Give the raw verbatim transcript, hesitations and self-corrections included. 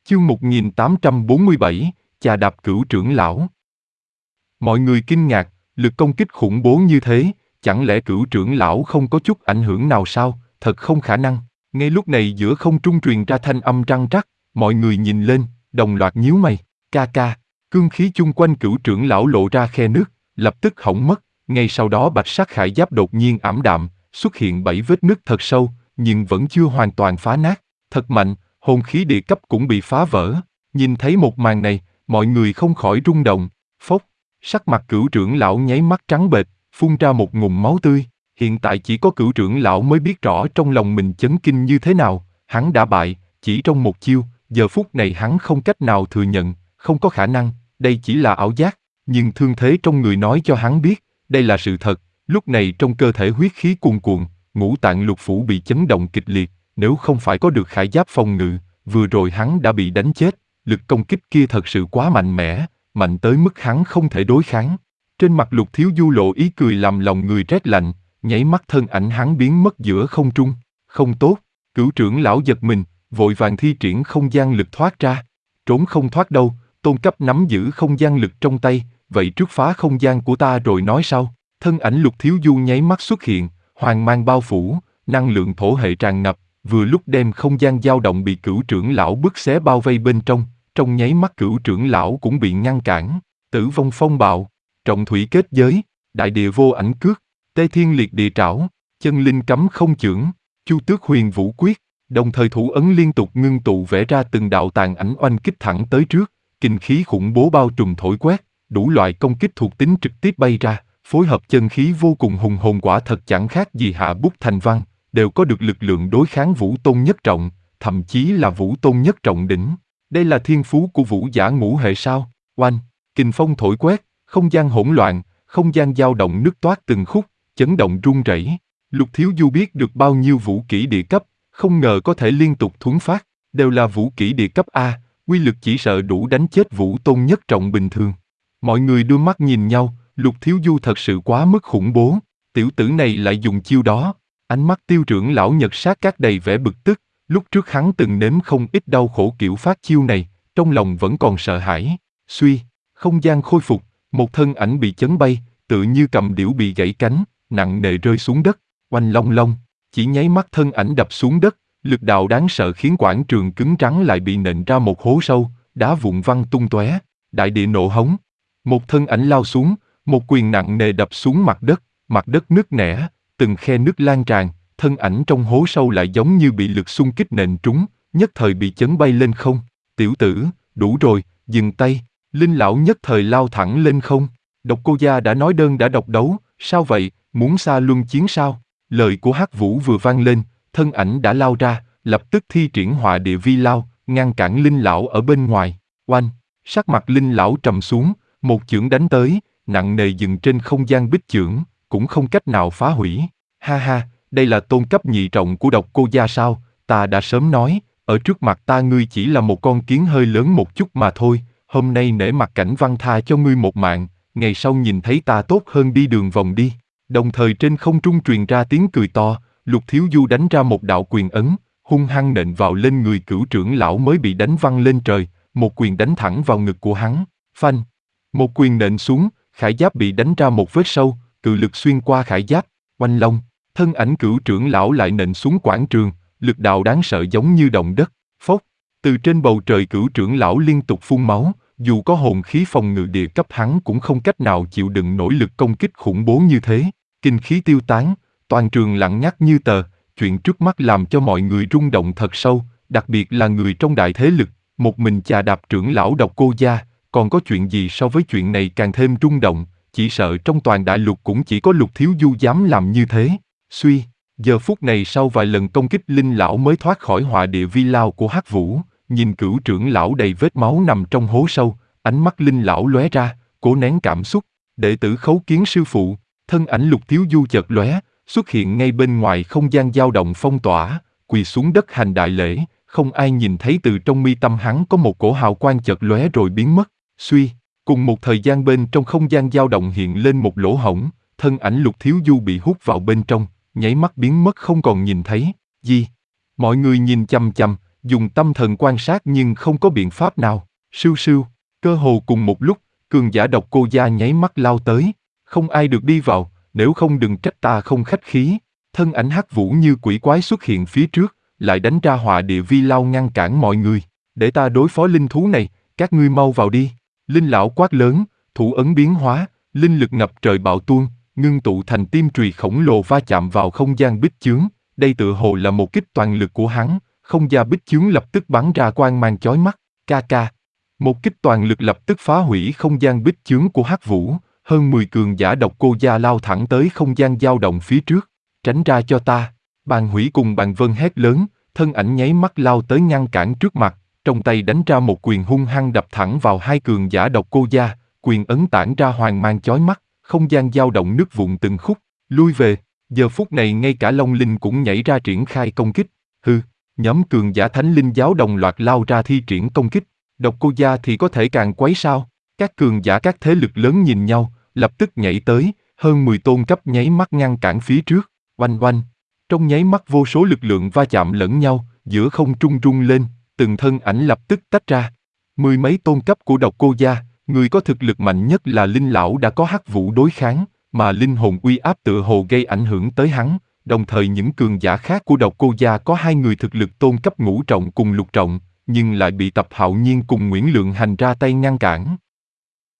Chương một nghìn tám trăm bốn mươi bảy, chà đạp cửu trưởng lão. Mọi người kinh ngạc, lực công kích khủng bố như thế, chẳng lẽ cửu trưởng lão không có chút ảnh hưởng nào sao? Thật không khả năng. Ngay lúc này giữa không trung truyền ra thanh âm răng rắc, mọi người nhìn lên, đồng loạt nhíu mày. Ca ca, cương khí chung quanh cửu trưởng lão lộ ra khe nước, lập tức hỏng mất. Ngay sau đó bạch sắc khải giáp đột nhiên ảm đạm, xuất hiện bảy vết nứt thật sâu, nhưng vẫn chưa hoàn toàn phá nát. Thật mạnh, hồn khí địa cấp cũng bị phá vỡ. Nhìn thấy một màn này, mọi người không khỏi rung động. Phốc, sắc mặt cửu trưởng lão nháy mắt trắng bệch, phun ra một ngụm máu tươi. Hiện tại chỉ có cửu trưởng lão mới biết rõ trong lòng mình chấn kinh như thế nào. Hắn đã bại, chỉ trong một chiêu. Giờ phút này hắn không cách nào thừa nhận, không có khả năng, đây chỉ là ảo giác. Nhưng thương thế trong người nói cho hắn biết, đây là sự thật. Lúc này trong cơ thể huyết khí cuồn cuộn, ngũ tạng lục phủ bị chấn động kịch liệt. Nếu không phải có được khải giáp phòng ngự, vừa rồi hắn đã bị đánh chết. Lực công kích kia thật sự quá mạnh mẽ, mạnh tới mức hắn không thể đối kháng. Trên mặt Lục Thiếu Du lộ ý cười làm lòng người rét lạnh, nháy mắt thân ảnh hắn biến mất giữa không trung. Không tốt, cửu trưởng lão giật mình, vội vàng thi triển không gian lực thoát ra. Trốn không thoát đâu, tôn cấp nắm giữ không gian lực trong tay, vậy trước phá không gian của ta rồi nói sau. Thân ảnh Lục Thiếu Du nháy mắt xuất hiện, hoàng mang bao phủ, năng lượng thổ hệ tràn ngập, vừa lúc đem không gian dao động bị cửu trưởng lão bứt xé bao vây bên trong, trong nháy mắt cửu trưởng lão cũng bị ngăn cản. Tử vong phong bạo, trọng thủy kết giới, đại địa vô ảnh cước, tê thiên liệt địa trảo, chân linh cấm không chưởng, chu tước huyền vũ quyết, đồng thời thủ ấn liên tục ngưng tụ vẽ ra từng đạo tàn ảnh oanh kích thẳng tới trước, kinh khí khủng bố bao trùm thổi quét, đủ loại công kích thuộc tính trực tiếp bay ra, phối hợp chân khí vô cùng hùng hồn quả thật chẳng khác gì hạ bút thành văn, đều có được lực lượng đối kháng vũ tôn nhất trọng, thậm chí là vũ tôn nhất trọng đỉnh. Đây là thiên phú của vũ giả ngũ hệ sao? Oanh, kình phong thổi quét, không gian hỗn loạn, không gian dao động nứt toát từng khúc, chấn động rung rẩy. Lục Thiếu Du biết được bao nhiêu vũ kỹ địa cấp, không ngờ có thể liên tục thuấn phát, đều là vũ kỹ địa cấp A, uy lực chỉ sợ đủ đánh chết vũ tôn nhất trọng bình thường. Mọi người đưa mắt nhìn nhau, Lục Thiếu Du thật sự quá mức khủng bố, tiểu tử này lại dùng chiêu đó. Ánh mắt Tiêu trưởng lão Nhật Sát Các đầy vẻ bực tức, lúc trước hắn từng nếm không ít đau khổ kiểu phát chiêu này, trong lòng vẫn còn sợ hãi. Suy, không gian khôi phục, một thân ảnh bị chấn bay, tựa như cầm điểu bị gãy cánh, nặng nề rơi xuống đất, oanh long long, chỉ nháy mắt thân ảnh đập xuống đất, lực đạo đáng sợ khiến quảng trường cứng rắn lại bị nện ra một hố sâu, đá vụn văng tung tóe, đại địa nổ hống. Một thân ảnh lao xuống, một quyền nặng nề đập xuống mặt đất, mặt đất nứt nẻ, từng khe nứt lan tràn, thân ảnh trong hố sâu lại giống như bị lực xung kích nện trúng, nhất thời bị chấn bay lên không. Tiểu tử, đủ rồi, dừng tay. Linh lão nhất thời lao thẳng lên không. Độc Cô Gia đã nói đơn đã độc đấu, sao vậy, muốn xa luân chiến sao? Lời của Hắc Vũ vừa vang lên, thân ảnh đã lao ra, lập tức thi triển họa địa vi lao, ngăn cản Linh lão ở bên ngoài. Oanh, sắc mặt Linh lão trầm xuống, một chưởng đánh tới, nặng nề dừng trên không gian bích chưởng, cũng không cách nào phá hủy. Ha ha, đây là tôn cấp nhị trọng của Độc Cô Gia sao? Ta đã sớm nói, ở trước mặt ta ngươi chỉ là một con kiến hơi lớn một chút mà thôi. Hôm nay nể mặt Cảnh Văn tha cho ngươi một mạng, ngày sau nhìn thấy ta tốt hơn đi đường vòng đi. Đồng thời trên không trung truyền ra tiếng cười to, Lục Thiếu Du đánh ra một đạo quyền ấn, hung hăng nện vào lên người cửu trưởng lão mới bị đánh văng lên trời, một quyền đánh thẳng vào ngực của hắn. Phanh, một quyền nện xuống, khải giáp bị đánh ra một vết sâu, cự lực xuyên qua khải giáp, oanh long, thân ảnh cửu trưởng lão lại nện xuống quảng trường, lực đạo đáng sợ giống như động đất. Phốc, từ trên bầu trời cửu trưởng lão liên tục phun máu, dù có hồn khí phòng ngự địa cấp hắn cũng không cách nào chịu đựng nổi lực công kích khủng bố như thế. Kinh khí tiêu tán, toàn trường lặng ngắt như tờ, chuyện trước mắt làm cho mọi người rung động thật sâu, đặc biệt là người trong đại thế lực, một mình chà đạp trưởng lão Độc Cô Gia, còn có chuyện gì so với chuyện này càng thêm rung động, chỉ sợ trong toàn đại lục cũng chỉ có Lục Thiếu Du dám làm như thế. Suy, giờ phút này sau vài lần công kích Linh lão mới thoát khỏi họa địa vi lao của Hắc Vũ, nhìn cửu trưởng lão đầy vết máu nằm trong hố sâu, ánh mắt Linh lão lóe ra, cố nén cảm xúc. Đệ tử khấu kiến sư phụ. Thân ảnh Lục Thiếu Du chợt lóe, xuất hiện ngay bên ngoài không gian dao động phong tỏa, quỳ xuống đất hành đại lễ, không ai nhìn thấy từ trong mi tâm hắn có một cổ hào quang chợt lóe rồi biến mất. Suy, cùng một thời gian bên trong không gian dao động hiện lên một lỗ hổng, thân ảnh Lục Thiếu Du bị hút vào bên trong, nháy mắt biến mất không còn nhìn thấy. Gì? Mọi người nhìn chằm chằm, dùng tâm thần quan sát nhưng không có biện pháp nào. Sưu sưu, cơ hồ cùng một lúc, cường giả độc cô gia nháy mắt lao tới. Không ai được đi vào, nếu không đừng trách ta không khách khí. Thân ảnh hắc vũ như quỷ quái xuất hiện phía trước, lại đánh ra họa địa vi lao ngăn cản mọi người. Để ta đối phó linh thú này, các ngươi mau vào đi. Linh lão quát lớn, thủ ấn biến hóa, linh lực ngập trời bạo tuôn, ngưng tụ thành tim trùy khổng lồ va chạm vào không gian bích chướng. Đây tựa hồ là một kích toàn lực của hắn, không gian bích chướng lập tức bắn ra quang mang chói mắt. Ca ca. Một kích toàn lực lập tức phá hủy không gian bích chướng của hắc vũ. Hơn mười cường giả độc cô gia lao thẳng tới không gian dao động phía trước. Tránh ra cho ta. Bàn hủy cùng bàn vân hét lớn, thân ảnh nháy mắt lao tới ngăn cản trước mặt, trong tay đánh ra một quyền hung hăng đập thẳng vào hai cường giả độc cô gia, quyền ấn tản ra hoàng mang chói mắt, không gian dao động nứt vụn từng khúc, lui về. Giờ phút này ngay cả Long Linh cũng nhảy ra triển khai công kích. Hừ, nhóm cường giả Thánh Linh giáo đồng loạt lao ra thi triển công kích. Độc cô gia thì có thể càng quấy sao? Các cường giả các thế lực lớn nhìn nhau, lập tức nhảy tới, hơn mười tôn cấp nháy mắt ngăn cản phía trước. Oanh oanh, trong nháy mắt vô số lực lượng va chạm lẫn nhau, giữa không trung rung lên, từng thân ảnh lập tức tách ra. Mười mấy tôn cấp của độc cô gia, người có thực lực mạnh nhất là Linh lão đã có hắc vũ đối kháng, mà linh hồn uy áp tựa hồ gây ảnh hưởng tới hắn. Đồng thời những cường giả khác của độc cô gia có hai người thực lực tôn cấp ngũ trọng cùng lục trọng, nhưng lại bị Tập Hạo Nhiên cùng Nguyễn Lượng Hành ra tay ngăn cản.